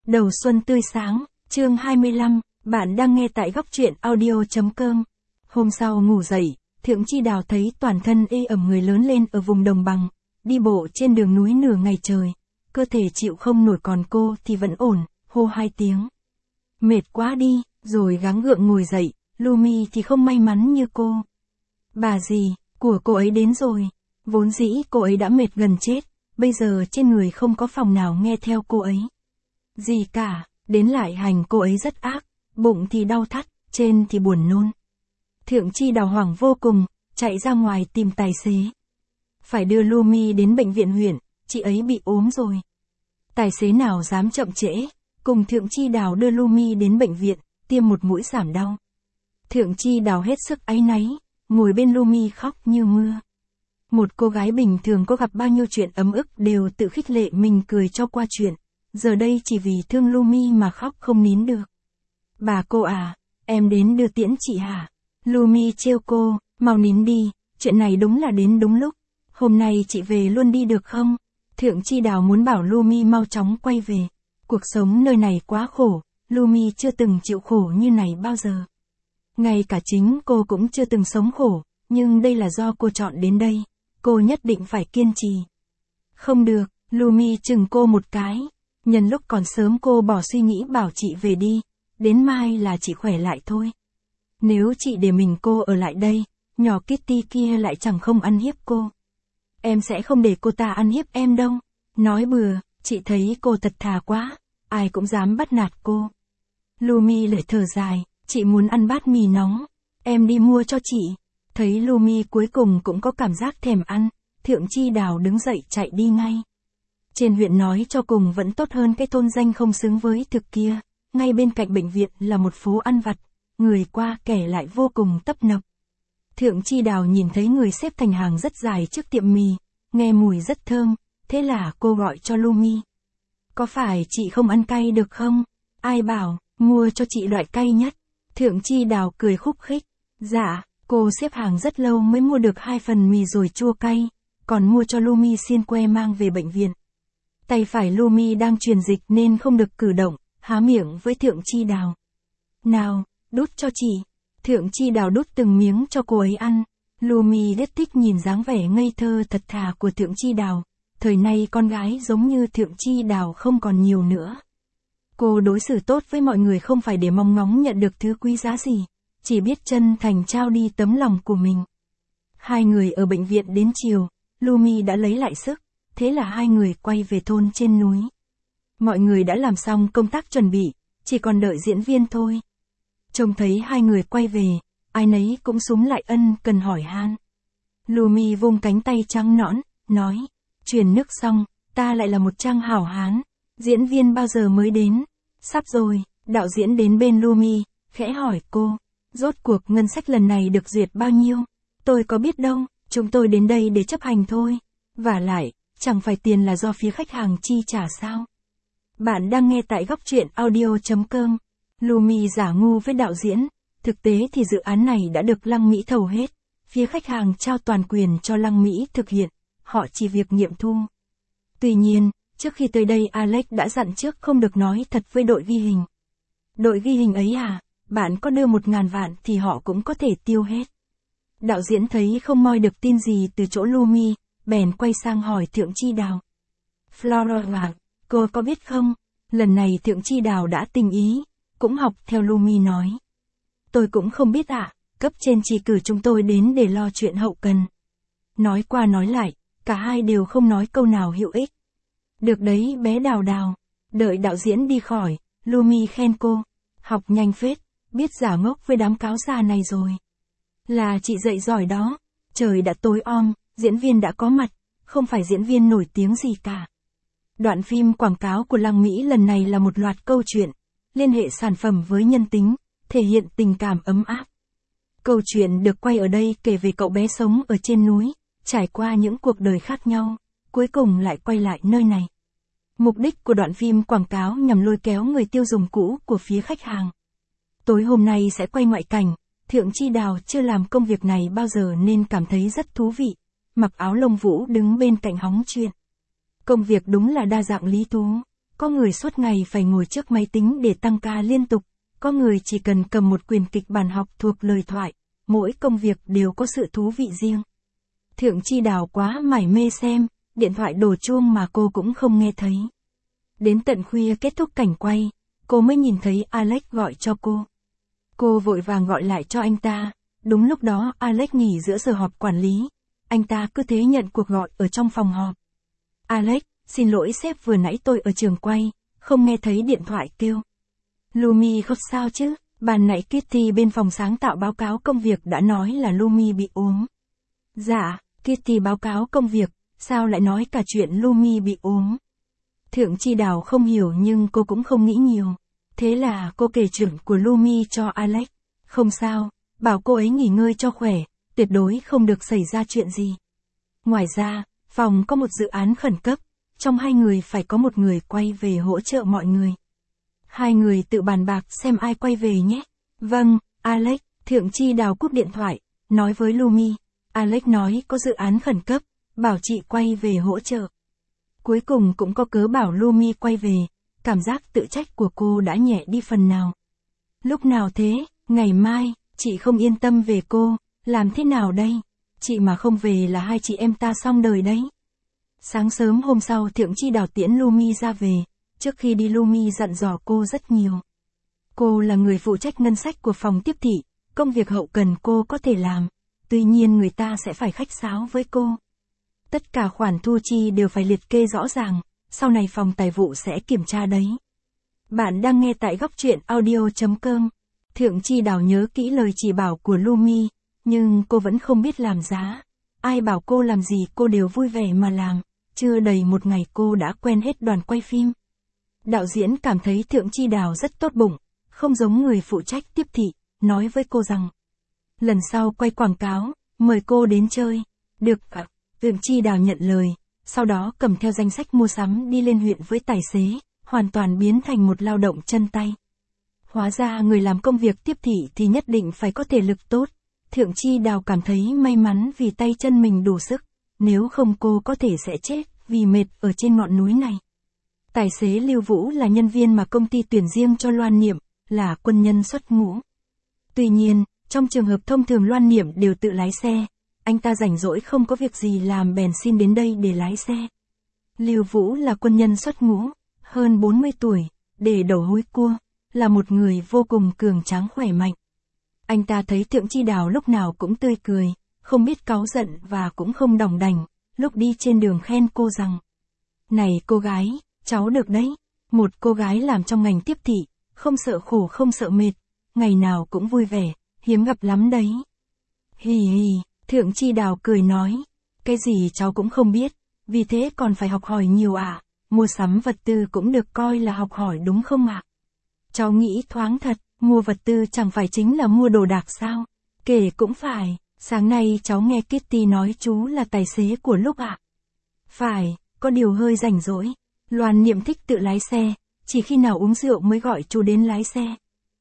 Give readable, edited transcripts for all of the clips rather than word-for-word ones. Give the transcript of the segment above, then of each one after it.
Đầu xuân tươi sáng, chương 25, bạn đang nghe tại góc truyện audio.com. Hôm sau ngủ dậy, Thượng Chi Đào thấy toàn thân ê ẩm người lớn lên ở vùng đồng bằng, đi bộ trên đường núi nửa ngày trời, cơ thể chịu không nổi còn cô thì vẫn ổn, hô 2 tiếng. Mệt quá đi, rồi gắng gượng ngồi dậy, Lumi thì không may mắn như cô. Bà dì, của cô ấy đến rồi, vốn dĩ cô ấy đã mệt gần chết, bây giờ trên người không có phòng nào nghe theo cô ấy. Gì cả, đến lại hành cô ấy rất ác, bụng thì đau thắt, trên thì buồn nôn. Thượng Chi Đào hoảng vô cùng, chạy ra ngoài tìm tài xế. Phải đưa Lumi đến bệnh viện huyện, chị ấy bị ốm rồi. Tài xế nào dám chậm trễ, cùng Thượng Chi Đào đưa Lumi đến bệnh viện, tiêm một mũi giảm đau. Thượng Chi Đào hết sức áy náy, ngồi bên Lumi khóc như mưa. Một cô gái bình thường có gặp bao nhiêu chuyện ấm ức đều tự khích lệ mình cười cho qua chuyện. Giờ đây chỉ vì thương Lumi mà khóc không nín được. Bà cô à, em đến đưa tiễn chị hả? Lumi trêu cô, mau nín đi, chuyện này đúng là đến đúng lúc. Hôm nay chị về luôn đi được không? Thượng Chi Đào muốn bảo Lumi mau chóng quay về. Cuộc sống nơi này quá khổ, Lumi chưa từng chịu khổ như này bao giờ. Ngay cả chính cô cũng chưa từng sống khổ, nhưng đây là do cô chọn đến đây. Cô nhất định phải kiên trì. Không được, Lumi chừng cô một cái. Nhân lúc còn sớm cô bỏ suy nghĩ bảo chị về đi, đến mai là chị khỏe lại thôi. Nếu chị để mình cô ở lại đây, nhỏ Kitty kia lại chẳng không ăn hiếp cô. Em sẽ không để cô ta ăn hiếp em đâu. Nói bừa, chị thấy cô thật thà quá, ai cũng dám bắt nạt cô. Lumi lại thở dài, chị muốn ăn bát mì nóng, em đi mua cho chị. Thấy Lumi cuối cùng cũng có cảm giác thèm ăn, Thượng Chi Đào đứng dậy chạy đi ngay. Trên huyện nói cho cùng vẫn tốt hơn cái thôn danh không xứng với thực kia, ngay bên cạnh bệnh viện là một phố ăn vặt, người qua kẻ lại vô cùng tấp nập. Thượng Chi Đào nhìn thấy người xếp thành hàng rất dài trước tiệm mì, nghe mùi rất thơm, thế là cô gọi cho Lumi. Có phải chị không ăn cay được không? Ai bảo, mua cho chị loại cay nhất. Thượng Chi Đào cười khúc khích. Dạ, cô xếp hàng rất lâu mới mua được 2 phần mì rồi chua cay, còn mua cho Lumi xiên que mang về bệnh viện. Tay phải Lumi đang truyền dịch nên không được cử động, há miệng với Thượng Chi Đào. Nào, đút cho chị. Thượng Chi Đào đút từng miếng cho cô ấy ăn. Lumi rất thích nhìn dáng vẻ ngây thơ thật thà của Thượng Chi Đào. Thời nay con gái giống như Thượng Chi Đào không còn nhiều nữa. Cô đối xử tốt với mọi người không phải để mong ngóng nhận được thứ quý giá gì, chỉ biết chân thành trao đi tấm lòng của mình. 2 người ở bệnh viện đến chiều, Lumi đã lấy lại sức. Thế là 2 người quay về thôn trên núi. Mọi người đã làm xong công tác chuẩn bị, chỉ còn đợi diễn viên thôi. Trông thấy 2 người quay về, ai nấy cũng súm lại ân cần hỏi han. Lumi vung cánh tay trắng nõn, nói, truyền nước xong, ta lại là một trang hảo hán. Diễn viên bao giờ mới đến? Sắp rồi, đạo diễn đến bên Lumi, khẽ hỏi cô, rốt cuộc ngân sách lần này được duyệt bao nhiêu? Tôi có biết đâu, chúng tôi đến đây để chấp hành thôi. Vả lại, chẳng phải tiền là do phía khách hàng chi trả sao? Bạn đang nghe tại góc truyện audio.com. Lumi giả ngu với đạo diễn, thực tế thì dự án này đã được Lăng Mỹ thầu hết. Phía khách hàng trao toàn quyền cho Lăng Mỹ thực hiện, họ chỉ việc nghiệm thu. Tuy nhiên, trước khi tới đây Alex đã dặn trước không được nói thật với đội ghi hình. Đội ghi hình ấy à, bạn có đưa 1.000 vạn thì họ cũng có thể tiêu hết. Đạo diễn thấy không moi được tin gì từ chỗ Lumi, bèn quay sang hỏi Thượng Chi Đào. Flora, cô có biết không, lần này Thượng Chi Đào đã tình ý, cũng học theo Lumi nói. Tôi cũng không biết ạ, cấp trên chỉ cử chúng tôi đến để lo chuyện hậu cần. Nói qua nói lại, cả hai đều không nói câu nào hữu ích. Được đấy bé Đào Đào, đợi đạo diễn đi khỏi, Lumi khen cô, học nhanh phết, biết giả ngốc với đám cáo già này rồi. Là chị dạy giỏi đó, trời đã tối om. Diễn viên đã có mặt, không phải diễn viên nổi tiếng gì cả. Đoạn phim quảng cáo của Lăng Mỹ lần này là một loạt câu chuyện, liên hệ sản phẩm với nhân tính, thể hiện tình cảm ấm áp. Câu chuyện được quay ở đây kể về cậu bé sống ở trên núi, trải qua những cuộc đời khác nhau, cuối cùng lại quay lại nơi này. Mục đích của đoạn phim quảng cáo nhằm lôi kéo người tiêu dùng cũ của phía khách hàng. Tối hôm nay sẽ quay ngoại cảnh, Thượng Chi Đào chưa làm công việc này bao giờ nên cảm thấy rất thú vị. Mặc áo lông vũ đứng bên cạnh hóng chuyện. Công việc đúng là đa dạng lý thú. Có người suốt ngày phải ngồi trước máy tính để tăng ca liên tục, có người chỉ cần cầm một quyển kịch bản học thuộc lời thoại, mỗi công việc đều có sự thú vị riêng. Thượng Chi Đào quá mải mê xem, điện thoại đổ chuông mà cô cũng không nghe thấy. Đến tận khuya kết thúc cảnh quay, cô mới nhìn thấy Alex gọi cho cô. Cô vội vàng gọi lại cho anh ta, đúng lúc đó Alex nghỉ giữa giờ họp quản lý, anh ta cứ thế nhận cuộc gọi ở trong phòng họp. Alex, xin lỗi sếp, vừa nãy tôi ở trường quay, không nghe thấy điện thoại kêu. Lumi không sao chứ, ban nãy Kitty bên phòng sáng tạo báo cáo công việc đã nói là Lumi bị ốm. Dạ, Kitty báo cáo công việc, sao lại nói cả chuyện Lumi bị ốm? Thượng Chi Đào không hiểu nhưng cô cũng không nghĩ nhiều. Thế là cô kể chuyện của Lumi cho Alex. Không sao, bảo cô ấy nghỉ ngơi cho khỏe, tuyệt đối không được xảy ra chuyện gì. Ngoài ra, phòng có một dự án khẩn cấp, trong hai người phải có một người quay về hỗ trợ mọi người. Hai người tự bàn bạc xem ai quay về nhé. Vâng, Alex. Thượng Chi Đào cúp điện thoại, nói với Lumi. Alex nói có dự án khẩn cấp, bảo chị quay về hỗ trợ. Cuối cùng cũng có cớ bảo Lumi quay về, cảm giác tự trách của cô đã nhẹ đi phần nào. Lúc nào thế, ngày mai, chị không yên tâm về cô, làm thế nào đây? Chị mà không về là hai chị em ta xong đời đấy. Sáng sớm hôm sau Thượng Chi Đào tiễn Lumi ra về, trước khi đi Lumi dặn dò cô rất nhiều. Cô là người phụ trách ngân sách của phòng tiếp thị, công việc hậu cần cô có thể làm, tuy nhiên người ta sẽ phải khách sáo với cô. Tất cả khoản thu chi đều phải liệt kê rõ ràng, sau này phòng tài vụ sẽ kiểm tra đấy. Bạn đang nghe tại góc truyện audio.com. Thượng Chi Đào nhớ kỹ lời chỉ bảo của Lumi, nhưng cô vẫn không biết làm giá. Ai bảo cô làm gì cô đều vui vẻ mà làm, chưa đầy một ngày cô đã quen hết đoàn quay phim. Đạo diễn cảm thấy Thượng Chi Đào rất tốt bụng, không giống người phụ trách tiếp thị, nói với cô rằng lần sau quay quảng cáo, mời cô đến chơi. Được ạ. Thượng Chi Đào nhận lời, sau đó cầm theo danh sách mua sắm đi lên huyện với tài xế, hoàn toàn biến thành một lao động chân tay. Hóa ra người làm công việc tiếp thị thì nhất định phải có thể lực tốt. Thượng Chi Đào cảm thấy may mắn vì tay chân mình đủ sức, nếu không cô có thể sẽ chết vì mệt ở trên ngọn núi này. Tài xế Lưu Vũ là nhân viên mà công ty tuyển riêng cho Loan Niệm, là quân nhân xuất ngũ. Tuy nhiên, trong trường hợp thông thường Loan Niệm đều tự lái xe, anh ta rảnh rỗi không có việc gì làm bèn xin đến đây để lái xe. Lưu Vũ là quân nhân xuất ngũ, hơn 40 tuổi, để đầu húi cua, là một người vô cùng cường tráng khỏe mạnh. Anh ta thấy Thượng Chi Đào lúc nào cũng tươi cười, không biết cáu giận và cũng không đỏng đành, lúc đi trên đường khen cô rằng: "Này cô gái, cháu được đấy, một cô gái làm trong ngành tiếp thị, không sợ khổ không sợ mệt, ngày nào cũng vui vẻ, hiếm gặp lắm đấy." Hì hì, Thượng Chi Đào cười nói: "Cái gì cháu cũng không biết, vì thế còn phải học hỏi nhiều ạ, mua sắm vật tư cũng được coi là học hỏi đúng không ạ?" Cháu nghĩ thoáng thật, mua vật tư chẳng phải chính là mua đồ đạc sao? Kể cũng phải, sáng nay cháu nghe Kitty nói chú là tài xế của Lúc ạ. Phải, có điều hơi rảnh rỗi. Loan Niệm thích tự lái xe, chỉ khi nào uống rượu mới gọi chú đến lái xe.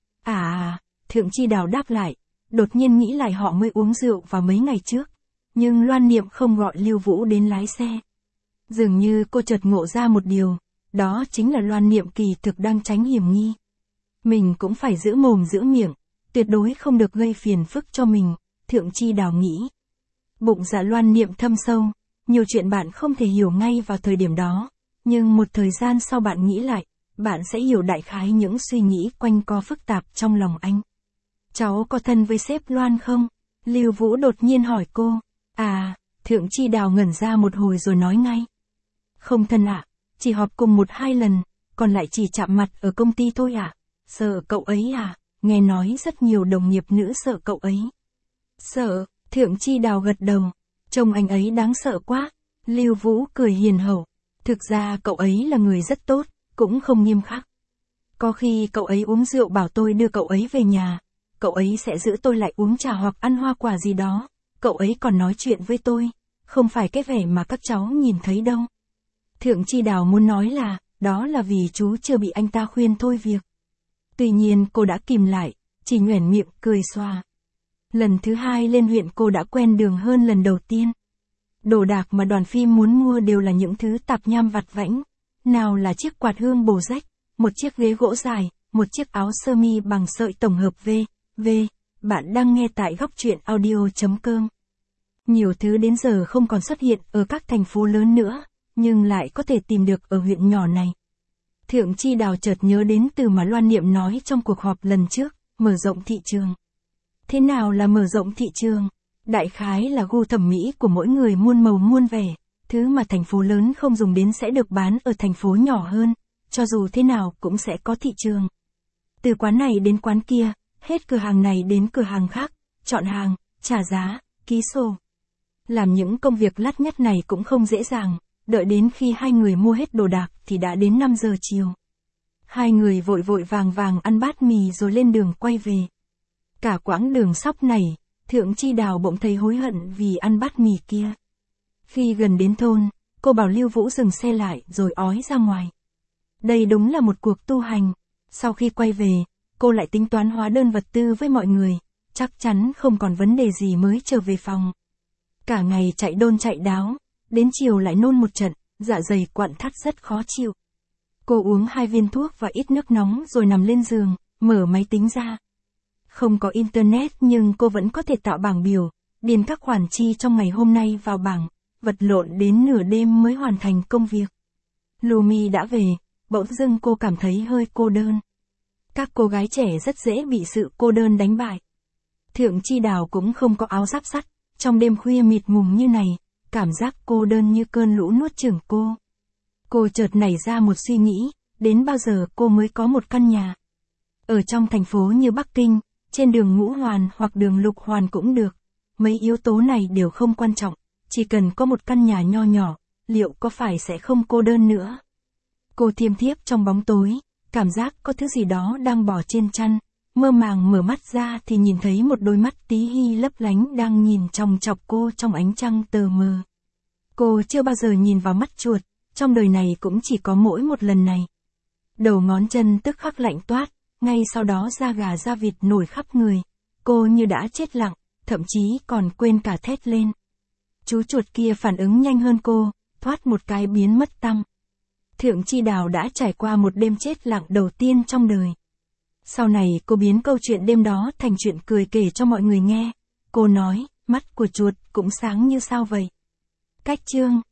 Thượng Chi Đào đáp lại, đột nhiên nghĩ lại họ mới uống rượu vào mấy ngày trước, nhưng Loan Niệm không gọi Lưu Vũ đến lái xe. Dường như cô chợt ngộ ra một điều, đó chính là Loan Niệm kỳ thực đang tránh hiểm nghi. Mình cũng phải giữ mồm giữ miệng, tuyệt đối không được gây phiền phức cho mình, Thượng Chi Đào nghĩ. Bụng dạ Loan Niệm thâm sâu, nhiều chuyện bạn không thể hiểu ngay vào thời điểm đó, nhưng một thời gian sau bạn nghĩ lại, bạn sẽ hiểu đại khái những suy nghĩ quanh co phức tạp trong lòng anh. Cháu có thân với sếp Loan không? Lưu Vũ đột nhiên hỏi cô. Thượng Chi Đào ngẩn ra một hồi rồi nói ngay. Không thân ạ, chỉ họp cùng 1-2 lần, còn lại chỉ chạm mặt ở công ty thôi ạ. Sợ cậu ấy à? Nghe nói rất nhiều đồng nghiệp nữ sợ cậu ấy. Sợ, Thượng Chi Đào gật đầu. Trông anh ấy đáng sợ quá. Lưu Vũ cười hiền hậu. Thực ra cậu ấy là người rất tốt, cũng không nghiêm khắc. Có khi cậu ấy uống rượu bảo tôi đưa cậu ấy về nhà. Cậu ấy sẽ giữ tôi lại uống trà hoặc ăn hoa quả gì đó. Cậu ấy còn nói chuyện với tôi. Không phải cái vẻ mà các cháu nhìn thấy đâu. Thượng Chi Đào muốn nói là, đó là vì chú chưa bị anh ta khuyên thôi việc. Tuy nhiên cô đã kìm lại, chỉ nhoẻn miệng cười xòa. Lần thứ 2 lên huyện cô đã quen đường hơn lần đầu tiên. Đồ đạc mà đoàn phim muốn mua đều là những thứ tạp nham vặt vãnh. nào là chiếc quạt hương bổ rách, một chiếc ghế gỗ dài, một chiếc áo sơ mi bằng sợi tổng hợp V. Bạn đang nghe tại góc truyện audio.com. Nhiều thứ đến giờ không còn xuất hiện ở các thành phố lớn nữa, nhưng lại có thể tìm được ở huyện nhỏ này. Thượng Chi Đào chợt nhớ đến từ mà Loan Niệm nói trong cuộc họp lần trước, mở rộng thị trường. Thế nào là mở rộng thị trường? Đại khái là gu thẩm mỹ của mỗi người muôn màu muôn vẻ, thứ mà thành phố lớn không dùng đến sẽ được bán ở thành phố nhỏ hơn, cho dù thế nào cũng sẽ có thị trường. Từ quán này đến quán kia, hết cửa hàng này đến cửa hàng khác, chọn hàng, trả giá, ký sổ. Làm những công việc lắt nhắt này cũng không dễ dàng, đợi đến khi hai người mua hết đồ đạc thì đã đến 5 giờ chiều. Hai người vội vội vàng vàng ăn bát mì rồi lên đường quay về. Cả quãng đường sóc này, Thượng Chi Đào bỗng thấy hối hận vì ăn bát mì kia. Khi gần đến thôn, cô bảo Lưu Vũ dừng xe lại rồi ói ra ngoài. Đây đúng là một cuộc tu hành. Sau khi quay về, cô lại tính toán hóa đơn vật tư với mọi người, chắc chắn không còn vấn đề gì mới trở về phòng. Cả ngày chạy đôn chạy đáo, đến chiều lại nôn một trận, dạ dày quặn thắt rất khó chịu. Cô uống 2 viên thuốc và ít nước nóng rồi nằm lên giường, mở máy tính ra. Không có internet nhưng cô vẫn có thể tạo bảng biểu, điền các khoản chi trong ngày hôm nay vào bảng, vật lộn đến nửa đêm mới hoàn thành công việc. Lumi đã về, bỗng dưng cô cảm thấy hơi cô đơn. Các cô gái trẻ rất dễ bị sự cô đơn đánh bại. Thượng Chi Đào cũng không có áo giáp sắt, trong đêm khuya mịt mùng như này, cảm giác cô đơn như cơn lũ nuốt chửng cô. Cô chợt nảy ra một suy nghĩ, đến bao giờ cô mới có một căn nhà. Ở trong thành phố như Bắc Kinh, trên đường Ngũ Hoàn hoặc đường Lục Hoàn cũng được. Mấy yếu tố này đều không quan trọng, chỉ cần có một căn nhà nho nhỏ, liệu có phải sẽ không cô đơn nữa. Cô thiêm thiếp trong bóng tối, cảm giác có thứ gì đó đang bò trên chăn, mơ màng mở mắt ra thì nhìn thấy một đôi mắt tí hi lấp lánh đang nhìn chòng chọc cô trong ánh trăng tờ mờ. Cô chưa bao giờ nhìn vào mắt chuột, trong đời này cũng chỉ có mỗi một lần này. Đầu ngón chân tức khắc lạnh toát, ngay sau đó da gà da vịt nổi khắp người. Cô như đã chết lặng, thậm chí còn quên cả thét lên. Chú chuột kia phản ứng nhanh hơn cô, thoát một cái biến mất tăm. Thượng Chi Đào đã trải qua một đêm chết lặng đầu tiên trong đời. Sau này cô biến câu chuyện đêm đó thành chuyện cười kể cho mọi người nghe. Cô nói, mắt của chuột cũng sáng như sao vậy. Cách chương